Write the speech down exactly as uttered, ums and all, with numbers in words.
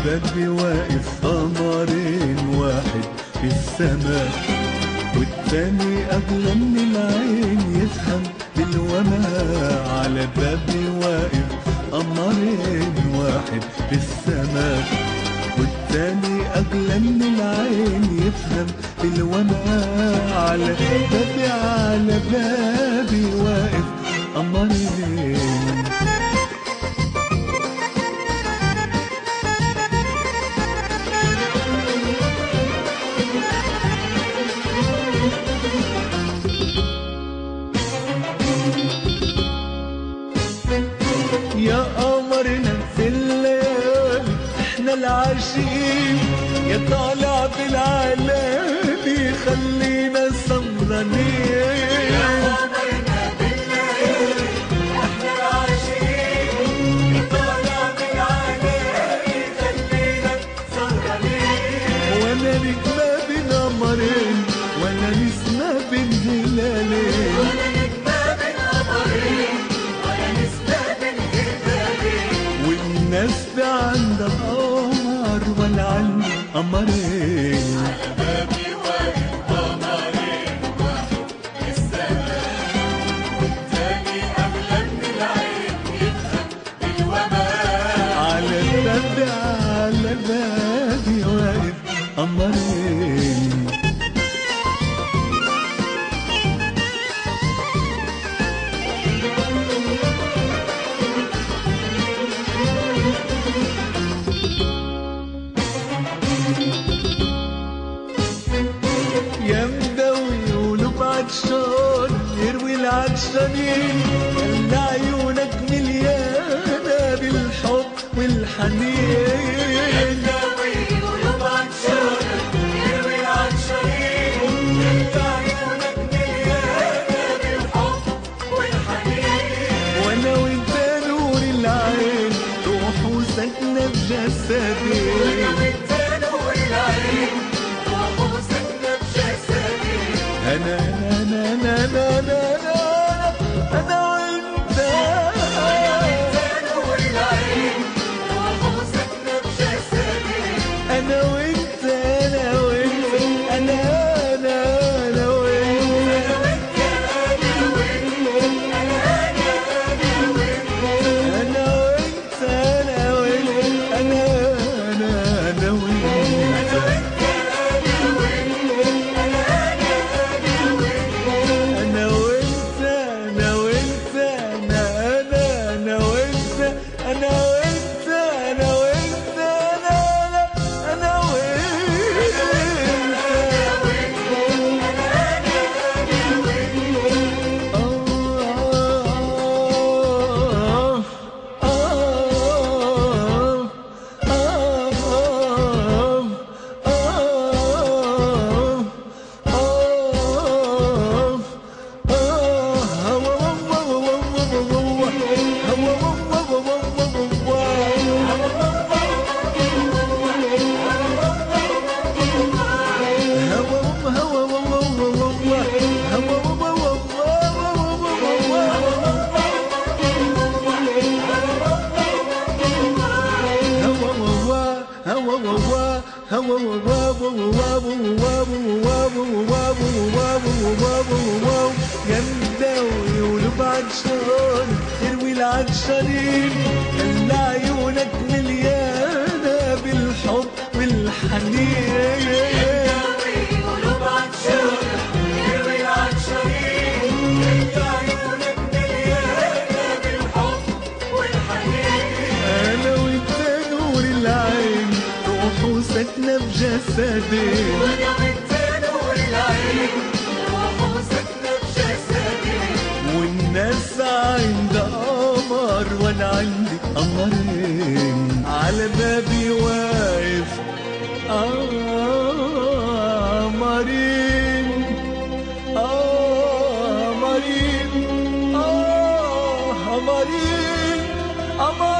بابي واقف قمرين، واحد في السماء والتاني أغلى من العين يفهم بالوما. على بابي واقف قمرين، واحد في السماء والتاني أغلى من العين يفهم بالوما. على بابي على بابي واقف قمرين. يا قمرنا في الليالي احنا العاشقين، يا طالع بالعلالي خلينا سهرانين. يا قمرنا في الليالي احنا العاشقين، يا طالع بالعلالي خلينا سهرانين. وانا نجمة بين قمرين، وانا نسمة بين هلالين، وانا نجمة بين قمرين، وانا نسمة بين هلالين. والناس دي عندها قمر وانا عندي قمرين. على بابي واقف قمرين، واحد في السماء والتاني أغلى من العين يفهم بالوما. على بابي على بابي واقف قمرين. يا مدوي قلوب عطشان يروي العطشانين، خلى عيونك مليانة بالحب والحنين. داوي قلوب عطشانة يروي العطشانين، خلى عيونك مليانة بالحب والحنين. وانا وانت نور العين، روح وسكنة بجسدي. وانا وانت نور العين، روح وسكنة بجسدي. انا انا انا انا انا انا انا وانت. وانا وانت نور العين، روح وسكنة بجسدي. انا وانت انا وانت انا انا انا وانت. انا وانت انا وانت انا انا انا وانت. انا وانت انا وانت انا انا انا وانت. انا وانت انا وانت انا انا انا يا مداوي قلوب عطشان تروي العطشانين، خلى عيونك مليانة بالحب والحنين. داوي قلوب عطشانة يروي العطشانين، خلى عيونك مليانة بالحب والحنين. انا وانت نور العين، روح وسكنة بجسدي. وانا وانت نور العين، روح وسكنة بجسدي. والناس عندها قمر وانا عندي قمرين. على بابي واقف قمرين قمرين قمرين قمرين.